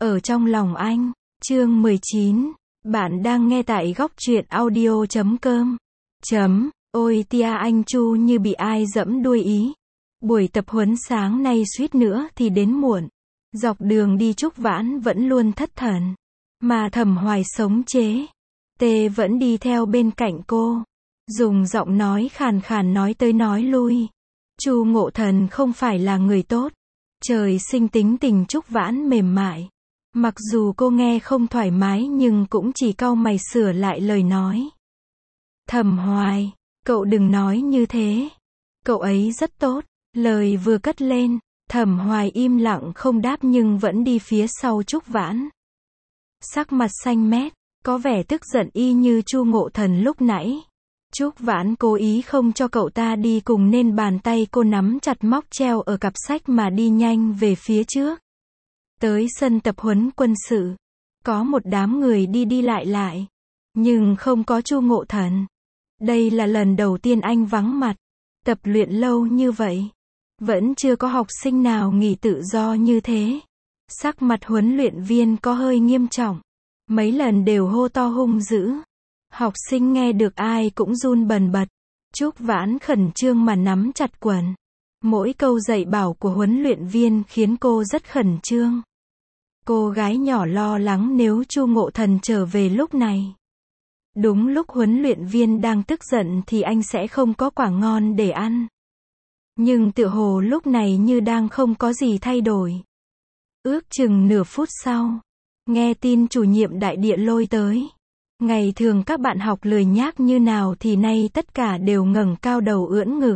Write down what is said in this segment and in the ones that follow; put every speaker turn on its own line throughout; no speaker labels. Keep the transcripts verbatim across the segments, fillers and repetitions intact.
Ở trong lòng anh, chương mười chín. Bạn đang nghe tại góc truyện audio chấm com. Chấm, ôi tia anh Chu như bị ai dẫm đuôi ý. Buổi tập huấn sáng nay suýt nữa thì đến muộn. Dọc đường đi Trúc Vãn vẫn luôn thất thần. Mà Thẩm Hoài sống chế. Tê vẫn đi theo bên cạnh cô. Dùng giọng nói khàn khàn nói tới nói lui. Chu Ngộ Thần không phải là người tốt. Trời sinh tính tình Trúc Vãn mềm mại. Mặc dù cô nghe không thoải mái nhưng cũng chỉ cau mày sửa lại lời nói. Thẩm Hoài, cậu đừng nói như thế. Cậu ấy rất tốt. Lời vừa cất lên, Thẩm Hoài im lặng không đáp nhưng vẫn đi phía sau Trúc Vãn. Sắc mặt xanh mét, có vẻ tức giận y như Chu Ngộ Thần lúc nãy. Trúc Vãn cố ý không cho cậu ta đi cùng nên bàn tay cô nắm chặt móc treo ở cặp sách mà đi nhanh về phía trước. Tới sân tập huấn quân sự. Có một đám người đi đi lại lại. Nhưng không có Chu Ngộ Thần. Đây là lần đầu tiên anh vắng mặt. Tập luyện lâu như vậy. Vẫn chưa có học sinh nào nghỉ tự do như thế. Sắc mặt huấn luyện viên có hơi nghiêm trọng. Mấy lần đều hô to hung dữ. Học sinh nghe được ai cũng run bần bật. Trúc Vãn khẩn trương mà nắm chặt quần. Mỗi câu dạy bảo của huấn luyện viên khiến cô rất khẩn trương. Cô gái nhỏ lo lắng nếu Chu Ngộ Thần trở về lúc này. Đúng lúc huấn luyện viên đang tức giận thì anh sẽ không có quả ngon để ăn. Nhưng tựa hồ lúc này như đang không có gì thay đổi. Ước chừng nửa phút sau, nghe tin chủ nhiệm đại địa lôi tới. Ngày thường các bạn học lười nhác như nào thì nay tất cả đều ngẩng cao đầu ưỡn ngực.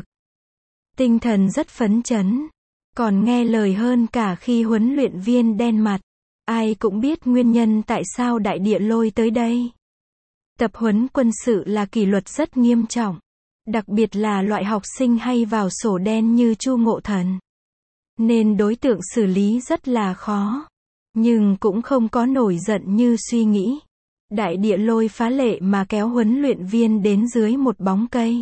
Tinh thần rất phấn chấn. Còn nghe lời hơn cả khi huấn luyện viên đen mặt. Ai cũng biết nguyên nhân tại sao đại địa lôi tới đây. Tập huấn quân sự là kỷ luật rất nghiêm trọng. Đặc biệt là loại học sinh hay vào sổ đen như Chu Ngộ Thần. Nên đối tượng xử lý rất là khó. Nhưng cũng không có nổi giận như suy nghĩ. Đại địa lôi phá lệ mà kéo huấn luyện viên đến dưới một bóng cây.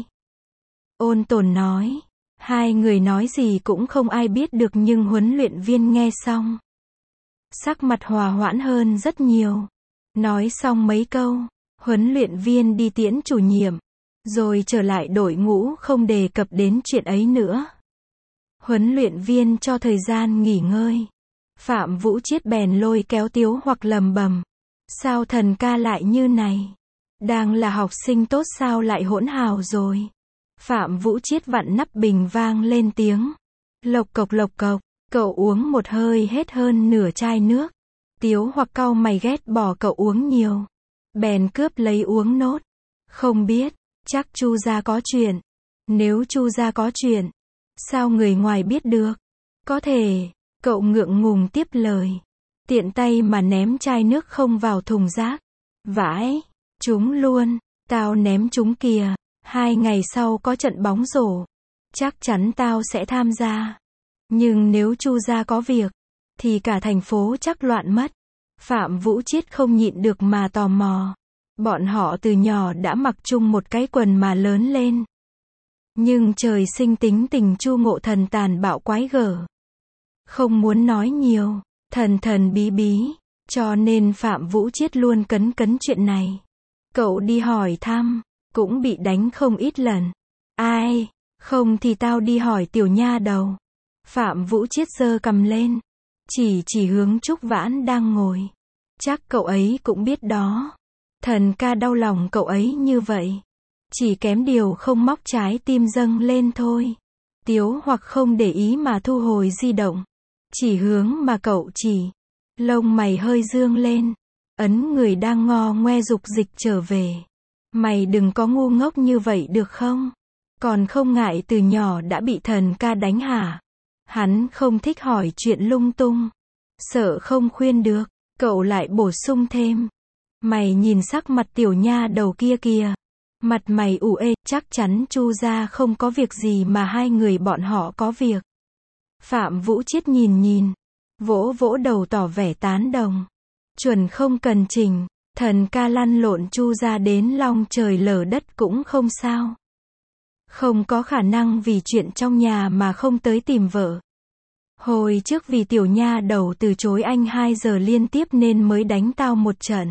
Ôn Tồn nói. Hai người nói gì cũng không ai biết được nhưng huấn luyện viên nghe xong. Sắc mặt hòa hoãn hơn rất nhiều. Nói xong mấy câu, huấn luyện viên đi tiễn chủ nhiệm. Rồi trở lại đội ngũ không đề cập đến chuyện ấy nữa. Huấn luyện viên cho thời gian nghỉ ngơi. Phạm Vũ Chiết bèn lôi kéo Tiếu Hoặc lầm bầm. Sao Thần ca lại như này? Đang là học sinh tốt sao lại hỗn hào rồi? Phạm Vũ Chiết vặn nắp bình vang lên tiếng. Lộc cộc lộc cộc, cậu uống một hơi hết hơn nửa chai nước. Tiếu Hoặc cau mày ghét bỏ cậu uống nhiều. Bèn cướp lấy uống nốt. Không biết, chắc Chu gia có chuyện. Nếu Chu gia có chuyện, sao người ngoài biết được? Có thể, cậu ngượng ngùng tiếp lời. Tiện tay mà ném chai nước không vào thùng rác. Vãi, chúng luôn, tao ném chúng kìa. Hai ngày sau có trận bóng rổ. Chắc chắn tao sẽ tham gia. Nhưng nếu Chu gia có việc, thì cả thành phố chắc loạn mất. Phạm Vũ Chiết không nhịn được mà tò mò. Bọn họ từ nhỏ đã mặc chung một cái quần mà lớn lên. Nhưng trời sinh tính tình Chu Ngộ Thần tàn bạo quái gở. Không muốn nói nhiều, thần thần bí bí, cho nên Phạm Vũ Chiết luôn cấn cấn chuyện này. Cậu đi hỏi thăm, cũng bị đánh không ít lần. Ai, không thì tao đi hỏi tiểu nha đầu. Phạm Vũ Chiết giơ cầm lên, chỉ chỉ hướng Trúc Vãn đang ngồi. Chắc cậu ấy cũng biết đó. Thần ca đau lòng cậu ấy như vậy. Chỉ kém điều không móc trái tim dâng lên thôi. Tiếu Hoặc không để ý mà thu hồi di động. Chỉ hướng mà cậu chỉ. Lông mày hơi dương lên. Ấn người đang ngo ngoe dục dịch trở về. Mày đừng có ngu ngốc như vậy được không? Còn không ngại từ nhỏ đã bị thần ca đánh hả? Hắn không thích hỏi chuyện lung tung. Sợ không khuyên được. Cậu lại bổ sung thêm. Mày nhìn sắc mặt tiểu nha đầu kia kìa. Mặt mày ủ ê, chắc chắn Chu gia không có việc gì mà hai người bọn họ có việc. Phạm Vũ Chiết nhìn nhìn. Vỗ vỗ đầu tỏ vẻ tán đồng. Chuẩn không cần chỉnh. Thần ca lăn lộn Chu gia đến long trời lở đất cũng không sao. Không có khả năng vì chuyện trong nhà mà không tới tìm vợ. Hồi trước vì tiểu nha đầu từ chối anh hai giờ liên tiếp nên mới đánh tao một trận.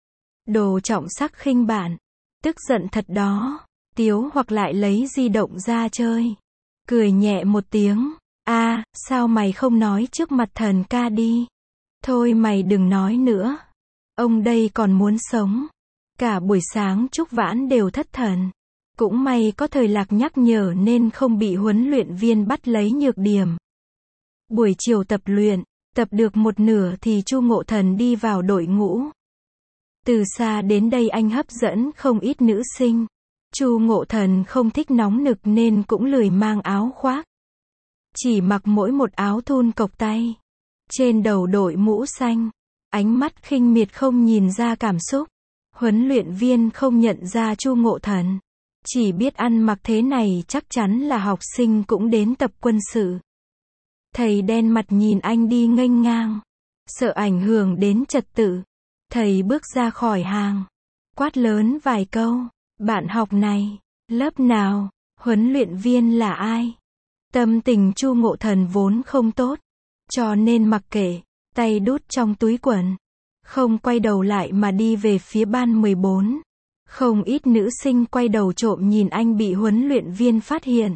Đồ trọng sắc khinh bản. Tức giận thật đó. Tiếu hoặc lại lấy di động ra chơi. Cười nhẹ một tiếng. A, sao mày không nói trước mặt thần ca đi? Thôi mày đừng nói nữa. Ông đây còn muốn sống. Cả buổi sáng Trúc Vãn đều thất thần. Cũng may có thời Lạc nhắc nhở nên không bị huấn luyện viên bắt lấy nhược điểm. Buổi chiều tập luyện, tập được một nửa thì Chu Ngộ Thần đi vào đội ngũ. Từ xa đến đây anh hấp dẫn không ít nữ sinh. Chu Ngộ Thần không thích nóng nực nên cũng lười mang áo khoác. Chỉ mặc mỗi một áo thun cộc tay. Trên đầu đội mũ xanh. Ánh mắt khinh miệt không nhìn ra cảm xúc. Huấn luyện viên không nhận ra Chu Ngộ Thần. Chỉ biết ăn mặc thế này chắc chắn là học sinh cũng đến tập quân sự. Thầy đen mặt nhìn anh đi nghênh ngang. Sợ ảnh hưởng đến trật tự. Thầy bước ra khỏi hàng. Quát lớn vài câu. Bạn học này, lớp nào, huấn luyện viên là ai? Tâm tình Chu Ngộ Thần vốn không tốt. Cho nên mặc kệ, tay đút trong túi quần. Không quay đầu lại mà đi về phía ban mười bốn. Không ít nữ sinh quay đầu trộm nhìn anh bị huấn luyện viên phát hiện.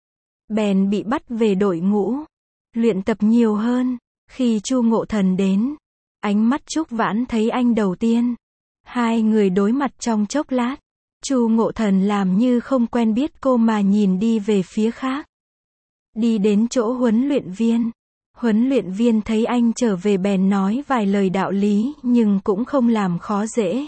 Bèn bị bắt về đội ngũ. Luyện tập nhiều hơn. Khi Chu Ngộ Thần đến, ánh mắt Trúc Vãn thấy anh đầu tiên. Hai người đối mặt trong chốc lát. Chu Ngộ Thần làm như không quen biết cô mà nhìn đi về phía khác. Đi đến chỗ huấn luyện viên. Huấn luyện viên thấy anh trở về bèn nói vài lời đạo lý nhưng cũng không làm khó dễ.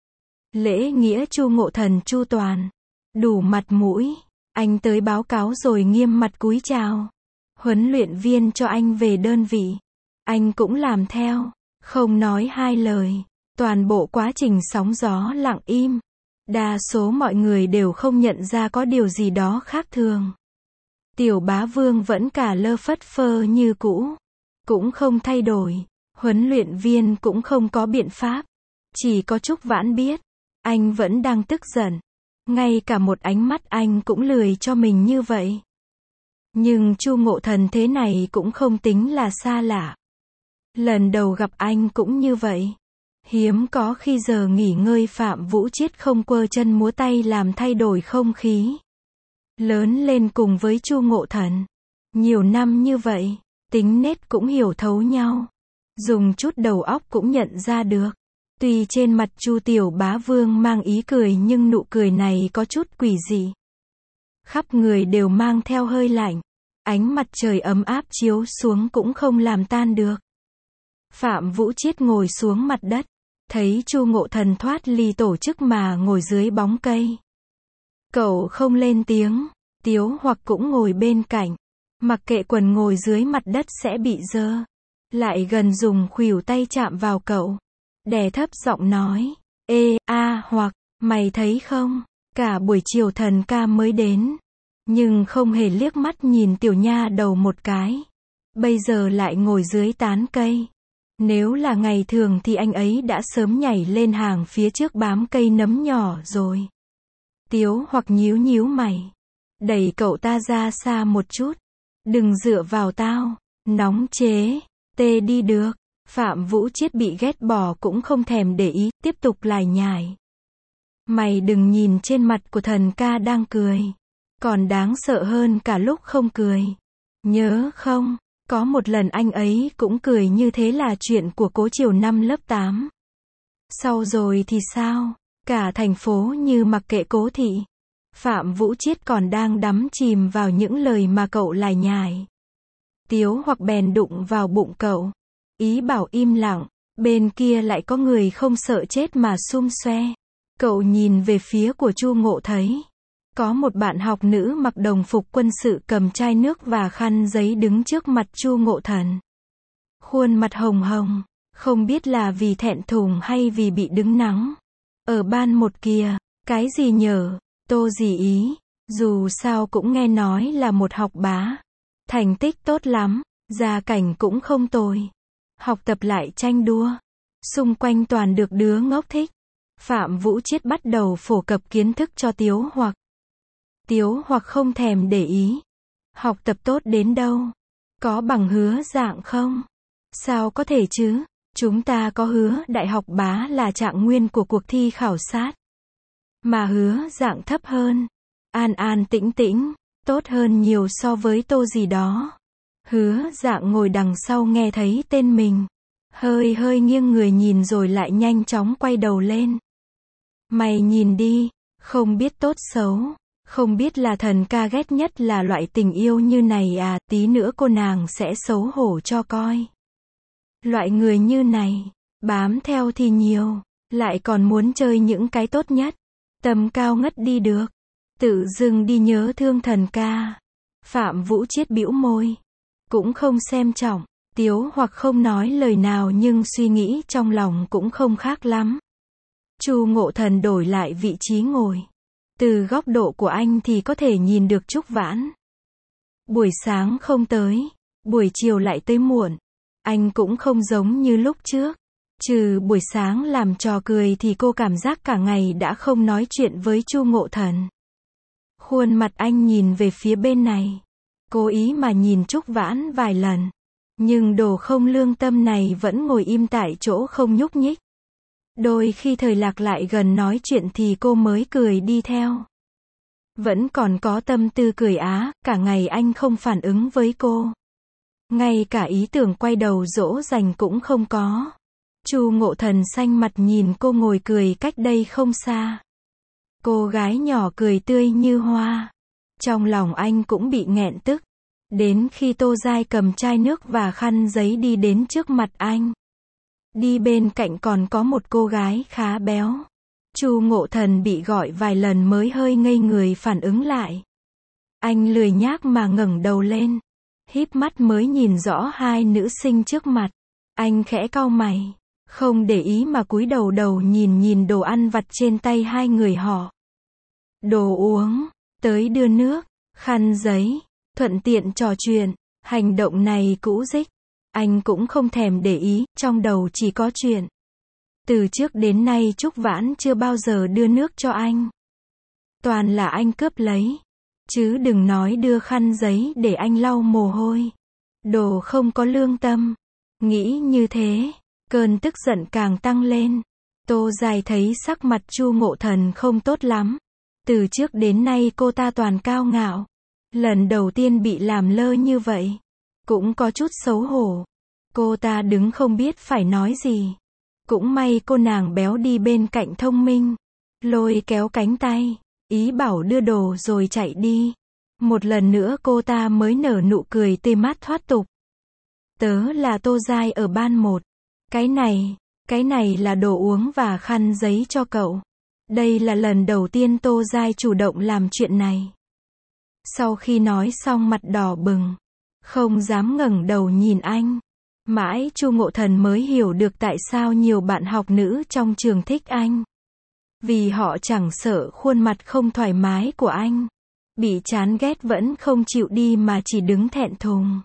Lễ nghĩa Chu Ngộ Thần chu toàn. Đủ mặt mũi. Anh tới báo cáo rồi nghiêm mặt cúi chào. Huấn luyện viên cho anh về đơn vị. Anh cũng làm theo. Không nói hai lời. Toàn bộ quá trình sóng gió lặng im. Đa số mọi người đều không nhận ra có điều gì đó khác thường. Tiểu Bá Vương vẫn cả lơ phất phơ như cũ. Cũng không thay đổi. Huấn luyện viên cũng không có biện pháp. Chỉ có Trúc Vãn biết. Anh vẫn đang tức giận. Ngay cả một ánh mắt anh cũng lười cho mình như vậy. Nhưng Chu Ngộ Thần thế này cũng không tính là xa lạ. Lần đầu gặp anh cũng như vậy. Hiếm có khi giờ nghỉ ngơi Phạm Vũ Chiết không quơ chân múa tay làm thay đổi không khí. Lớn lên cùng với Chu Ngộ Thần. Nhiều năm như vậy, tính nết cũng hiểu thấu nhau. Dùng chút đầu óc cũng nhận ra được. Tuy trên mặt Chu Tiểu Bá Vương mang ý cười nhưng nụ cười này có chút quỷ dị. Khắp người đều mang theo hơi lạnh. Ánh mặt trời ấm áp chiếu xuống cũng không làm tan được. Phạm Vũ Chiết ngồi xuống mặt đất. Thấy Chu Ngộ Thần thoát ly tổ chức mà ngồi dưới bóng cây. Cậu không lên tiếng. Tiếu hoặc cũng ngồi bên cạnh. Mặc kệ quần ngồi dưới mặt đất sẽ bị dơ. Lại gần dùng khuỷu tay chạm vào cậu. Đè thấp giọng nói. Ê, a hoặc, mày thấy không? Cả buổi chiều thần ca mới đến. Nhưng không hề liếc mắt nhìn tiểu nha đầu một cái. Bây giờ lại ngồi dưới tán cây. Nếu là ngày thường thì anh ấy đã sớm nhảy lên hàng phía trước bám cây nấm nhỏ rồi. Tiếu hoặc nhíu nhíu mày. Đẩy cậu ta ra xa một chút. Đừng dựa vào tao. Nóng chế. Tê đi được. Phạm Vũ Chiết bị ghét bỏ cũng không thèm để ý, tiếp tục lải nhải. Mày đừng nhìn trên mặt của thần ca đang cười. Còn đáng sợ hơn cả lúc không cười. Nhớ không? Có một lần anh ấy cũng cười như thế là chuyện của Cố Triều năm lớp tám. Sau rồi thì sao? Cả thành phố như mặc kệ Cố thị. Phạm Vũ Chiết còn đang đắm chìm vào những lời mà cậu lải nhải. Tiếu hoặc bèn đụng vào bụng cậu. Ý bảo im lặng. Bên kia lại có người không sợ chết mà xum xoe. Cậu nhìn về phía của Chu Ngộ thấy. Có một bạn học nữ mặc đồng phục quân sự cầm chai nước và khăn giấy đứng trước mặt Chu Ngộ Thần. Khuôn mặt hồng hồng. Không biết là vì thẹn thùng hay vì bị đứng nắng. Ở ban một kia. Cái gì nhở? Tô gì ý. Dù sao cũng nghe nói là một học bá. Thành tích tốt lắm. Gia cảnh cũng không tồi. Học tập lại tranh đua. Xung quanh toàn được đứa ngốc thích. Phạm Vũ Chiết bắt đầu phổ cập kiến thức cho Tiếu hoặc. Tiếu hoặc không thèm để ý. Học tập tốt đến đâu. Có bằng hứa dạng không? Sao có thể chứ? Chúng ta có hứa đại học bá là trạng nguyên của cuộc thi khảo sát. Mà hứa dạng thấp hơn. An an tĩnh tĩnh, tốt hơn nhiều so với tô gì đó. Hứa dạng ngồi đằng sau nghe thấy tên mình. Hơi hơi nghiêng người nhìn rồi lại nhanh chóng quay đầu lên. Mày nhìn đi, không biết tốt xấu. Không biết là thần ca ghét nhất là loại tình yêu như này à, tí nữa cô nàng sẽ xấu hổ cho coi. Loại người như này, bám theo thì nhiều, lại còn muốn chơi những cái tốt nhất. Tầm cao ngất đi được. Tự dưng đi nhớ thương thần ca. Phạm Vũ Chiết bĩu môi. Cũng không xem trọng. Tiếu hoặc không nói lời nào nhưng suy nghĩ trong lòng cũng không khác lắm. Chu Ngộ Thần đổi lại vị trí ngồi. Từ góc độ của anh thì có thể nhìn được Trúc Vãn. Buổi sáng không tới, buổi chiều lại tới muộn. Anh cũng không giống như lúc trước. Trừ buổi sáng làm trò cười thì cô cảm giác cả ngày đã không nói chuyện với Chu Ngộ Thần. Khuôn mặt anh nhìn về phía bên này. Cố ý mà nhìn Trúc Vãn vài lần. Nhưng đồ không lương tâm này vẫn ngồi im tại chỗ không nhúc nhích. Đôi khi Thời Lạc lại gần nói chuyện thì cô mới cười đi theo. Vẫn còn có tâm tư cười á, cả ngày anh không phản ứng với cô. Ngay cả ý tưởng quay đầu dỗ dành cũng không có. Chu Ngộ Thần xanh mặt nhìn cô ngồi cười cách đây không xa. Cô gái nhỏ cười tươi như hoa. Trong lòng anh cũng bị nghẹn tức. Đến khi Tô Giai cầm chai nước và khăn giấy đi đến trước mặt anh. Đi bên cạnh còn có một cô gái khá béo. Chu Ngộ Thần bị gọi vài lần mới hơi ngây người phản ứng lại. Anh lười nhác mà ngẩng đầu lên. Híp mắt mới nhìn rõ hai nữ sinh trước mặt. Anh khẽ cau mày. Không để ý mà cúi đầu đầu nhìn nhìn đồ ăn vặt trên tay hai người họ. Đồ uống, tới đưa nước, khăn giấy, thuận tiện trò chuyện. Hành động này cũ rích. Anh cũng không thèm để ý, trong đầu chỉ có chuyện. Từ trước đến nay Trúc Vãn chưa bao giờ đưa nước cho anh. Toàn là anh cướp lấy. Chứ đừng nói đưa khăn giấy để anh lau mồ hôi. Đồ không có lương tâm. Nghĩ như thế, cơn tức giận càng tăng lên. Tô Giai thấy sắc mặt Chu Ngộ Thần không tốt lắm. Từ trước đến nay cô ta toàn cao ngạo. Lần đầu tiên bị làm lơ như vậy. Cũng có chút xấu hổ. Cô ta đứng không biết phải nói gì. Cũng may cô nàng béo đi bên cạnh thông minh. Lôi kéo cánh tay. Ý bảo đưa đồ rồi chạy đi. Một lần nữa cô ta mới nở nụ cười tươi mát thoát tục. Tớ là Tô Giai ở ban một. Cái này, cái này là đồ uống và khăn giấy cho cậu. Đây là lần đầu tiên Tô Giai chủ động làm chuyện này. Sau khi nói xong mặt đỏ bừng. Không dám ngẩng đầu nhìn anh. Mãi Chu Ngộ Thần mới hiểu được tại sao nhiều bạn học nữ trong trường thích anh. Vì họ chẳng sợ khuôn mặt không thoải mái của anh. Bị chán ghét vẫn không chịu đi mà chỉ đứng thẹn thùng.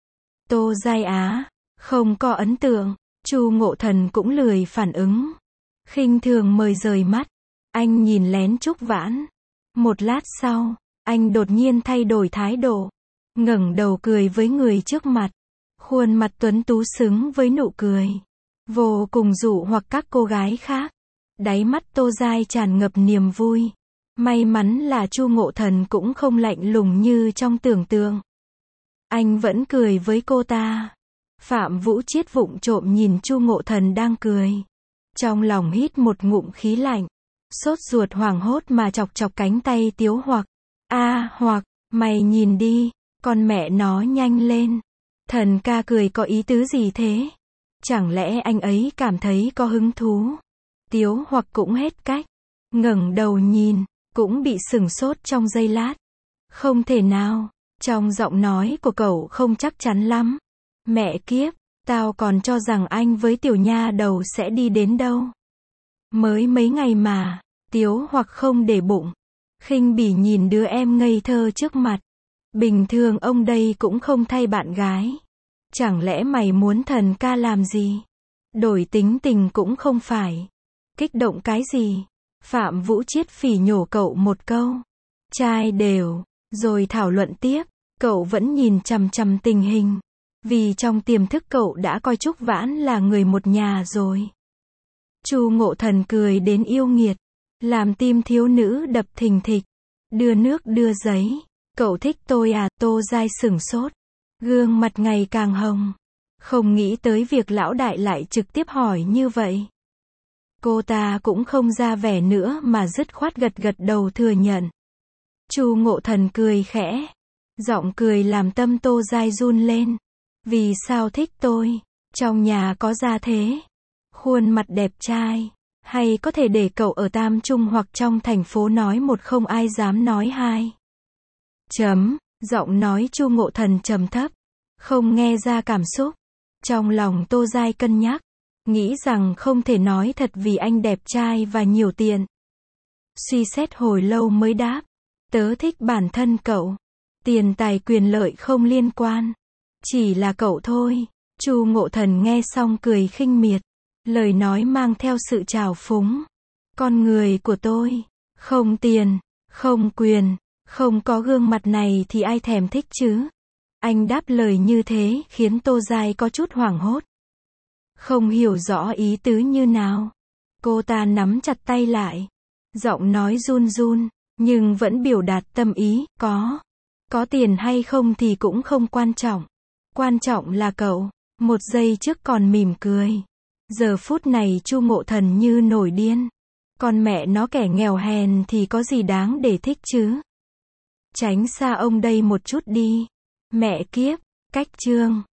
Tô Giai á, không có ấn tượng. Chu Ngộ Thần cũng lười phản ứng. Khinh thường mời rời mắt. Anh nhìn lén Trúc Vãn. Một lát sau, anh đột nhiên thay đổi thái độ. Ngẩng đầu cười với người trước mặt. Khuôn mặt tuấn tú xứng với nụ cười. Vô cùng dụ hoặc các cô gái khác. Đáy mắt Tô Giai tràn ngập niềm vui. May mắn là Chu Ngộ Thần cũng không lạnh lùng như trong tưởng tượng. Anh vẫn cười với cô ta. Phạm Vũ Chiết vụng trộm nhìn Chu Ngộ Thần đang cười. Trong lòng hít một ngụm khí lạnh. Sốt ruột hoảng hốt mà chọc chọc cánh tay Tiếu Hoặc. A à, Hoặc, mày nhìn đi, con mẹ nó nhanh lên. Thần ca cười có ý tứ gì thế? Chẳng lẽ anh ấy cảm thấy có hứng thú? Tiếu Hoặc cũng hết cách. Ngẩng đầu nhìn, cũng bị sửng sốt trong giây lát. Không thể nào, trong giọng nói của cậu không chắc chắn lắm. Mẹ kiếp, tao còn cho rằng anh với tiểu nha đầu sẽ đi đến đâu. Mới mấy ngày mà, Tiếu Hoặc không để bụng. Khinh bỉ nhìn đứa em ngây thơ trước mặt. Bình thường ông đây cũng không thay bạn gái. Chẳng lẽ mày muốn thần ca làm gì? Đổi tính tình cũng không phải. Kích động cái gì? Phạm Vũ Chiết phỉ nhổ cậu một câu. Trai đều, rồi thảo luận tiếp. Cậu vẫn nhìn chằm chằm tình hình. Vì trong tiềm thức cậu đã coi Trúc Vãn là người một nhà rồi. Chu Ngộ Thần cười đến yêu nghiệt, làm tim thiếu nữ đập thình thịch. Đưa nước đưa giấy. Cậu thích tôi à? Tô Giai sửng sốt. Gương mặt ngày càng hồng. Không nghĩ tới việc lão đại lại trực tiếp hỏi như vậy. Cô ta cũng không ra vẻ nữa mà dứt khoát gật gật đầu thừa nhận. Chu Ngộ Thần cười khẽ. Giọng cười làm tâm Tô Giai run lên. Vì sao thích tôi? Trong nhà có gia thế, khuôn mặt đẹp trai, hay có thể để cậu ở Tam Trung hoặc trong thành phố nói một không ai dám nói hai. Chấm, giọng nói Chu Ngộ Thần trầm thấp, không nghe ra cảm xúc. Trong lòng Tô Giai cân nhắc, nghĩ rằng không thể nói thật vì anh đẹp trai và nhiều tiền. Suy xét hồi lâu mới đáp, tớ thích bản thân cậu. Tiền tài quyền lợi không liên quan. Chỉ là cậu thôi. Chu Ngộ Thần nghe xong cười khinh miệt. Lời nói mang theo sự trào phúng. Con người của tôi, không tiền, không quyền, không có gương mặt này thì ai thèm thích chứ? Anh đáp lời như thế khiến Tô Giai có chút hoảng hốt. Không hiểu rõ ý tứ như nào. Cô ta nắm chặt tay lại. Giọng nói run run, nhưng vẫn biểu đạt tâm ý, có. Có tiền hay không thì cũng không quan trọng. Quan trọng là cậu. Một giây trước còn mỉm cười. Giờ phút này Chu Ngộ Thần như nổi điên. Con mẹ nó kẻ nghèo hèn thì có gì đáng để thích chứ? Tránh xa ông đây một chút đi. Mẹ kiếp, cách chương.